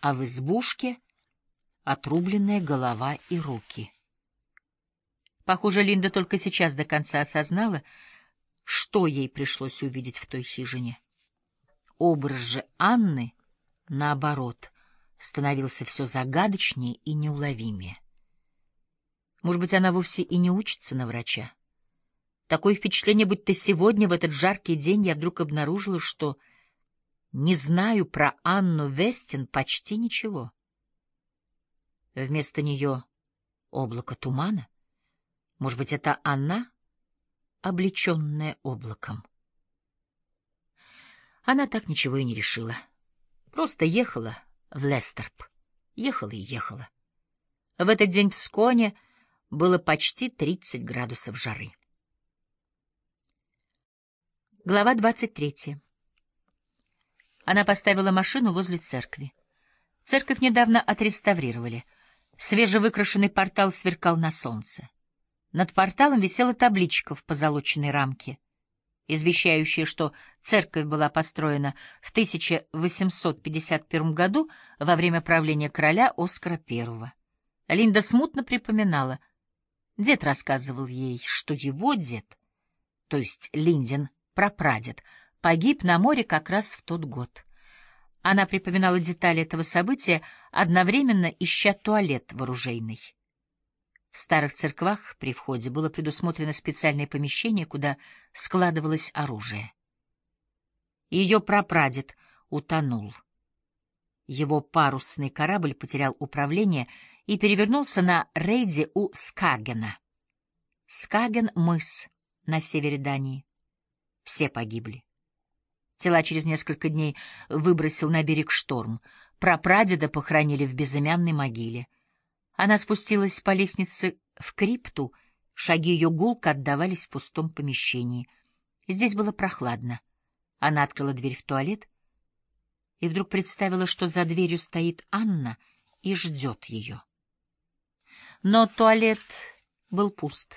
а в избушке отрубленная голова и руки. Похоже, Линда только сейчас до конца осознала, что ей пришлось увидеть в той хижине. Образ же Анны, наоборот, становился все загадочнее и неуловимее. Может быть, она вовсе и не учится на врача. Такое впечатление, будто сегодня, в этот жаркий день, я вдруг обнаружила, что не знаю про Анну Вестин почти ничего. Вместо нее облако тумана. Может быть, это она, облеченная облаком. Она так ничего и не решила. Просто ехала в Лестерп. Ехала и ехала. В этот день в Сконе было почти 30 градусов жары. Глава 23. Она поставила машину возле церкви. Церковь недавно отреставрировали. Свежевыкрашенный портал сверкал на солнце. Над порталом висела табличка в позолоченной рамке, извещающая, что церковь была построена в 1851 году во время правления короля Оскара I. Линда смутно припоминала. Дед рассказывал ей, что его дед, то есть Линдин прапрадед, погиб на море как раз в тот год. Она припоминала детали этого события, одновременно ища туалет в оружейной. В старых церквах при входе было предусмотрено специальное помещение, куда складывалось оружие. Ее прапрадед утонул. Его парусный корабль потерял управление и перевернулся на рейде у Скагена. Скаген — мыс на севере Дании. Все погибли. Тела через несколько дней выбросил на берег шторм. Прапрадеда похоронили в безымянной могиле. Она спустилась по лестнице в крипту, шаги ее гулко отдавались в пустом помещении. Здесь было прохладно. Она открыла дверь в туалет и вдруг представила, что за дверью стоит Анна и ждет ее. Но туалет был пуст.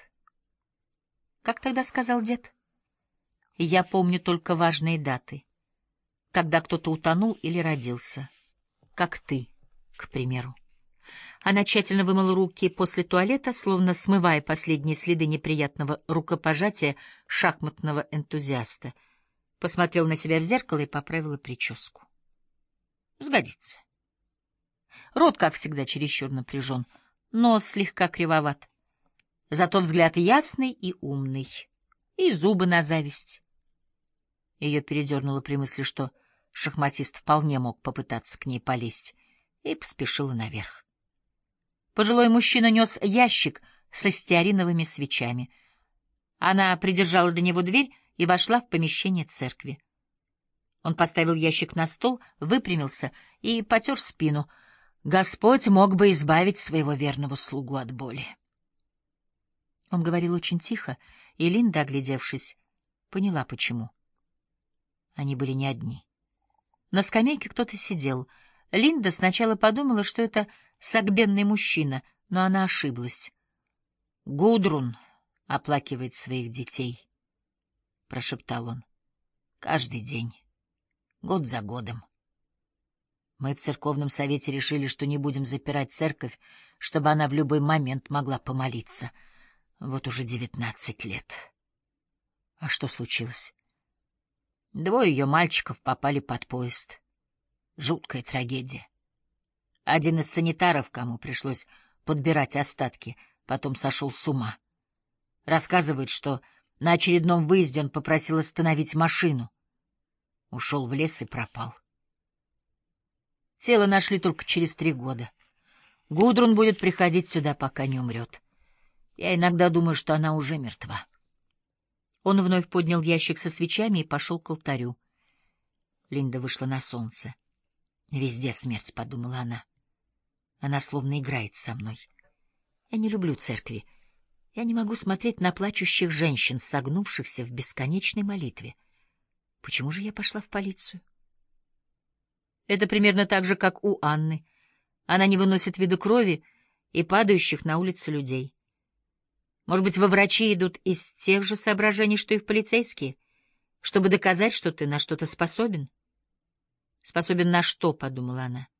Как тогда сказал дед? Я помню только важные даты, когда кто-то утонул или родился, как ты, к примеру. Она тщательно вымыла руки после туалета, словно смывая последние следы неприятного рукопожатия шахматного энтузиаста. Посмотрела на себя в зеркало и поправила прическу. Сгодится. Рот, как всегда, чересчур напряжен, нос слегка кривоват. Зато взгляд ясный и умный, и зубы на зависть. Ее передернуло при мысли, что шахматист вполне мог попытаться к ней полезть, и поспешила наверх. Пожилой мужчина нес ящик со стеариновыми свечами. Она придержала для него дверь и вошла в помещение церкви. Он поставил ящик на стол, выпрямился и потер спину. Господь мог бы избавить своего верного слугу от боли. Он говорил очень тихо, и Линда, оглядевшись, поняла, почему. Они были не одни. На скамейке кто-то сидел. Линда сначала подумала, что это согбенный мужчина, но она ошиблась. «Гудрун оплакивает своих детей», — прошептал он. «Каждый день, год за годом. Мы в церковном совете решили, что не будем запирать церковь, чтобы она в любой момент могла помолиться. Вот уже 19 лет. А что случилось? Двое ее мальчиков попали под поезд. Жуткая трагедия. Один из санитаров, кому пришлось подбирать остатки, потом сошел с ума. Рассказывает, что на очередном выезде он попросил остановить машину. Ушел в лес и пропал. Тело нашли только через 3 года. Гудрун будет приходить сюда, пока не умрет. Я иногда думаю, что она уже мертва. Он вновь поднял ящик со свечами и пошел к алтарю. Линда вышла на солнце. «Везде смерть», — подумала она. Она словно играет со мной. Я не люблю церкви. Я не могу смотреть на плачущих женщин, согнувшихся в бесконечной молитве. Почему же я пошла в полицию? Это примерно так же, как у Анны. Она не выносит вида крови и падающих на улице людей. Может быть, во врачи идут из тех же соображений, что и в полицейские, чтобы доказать, что ты на что-то способен? Способен на что, — подумала она.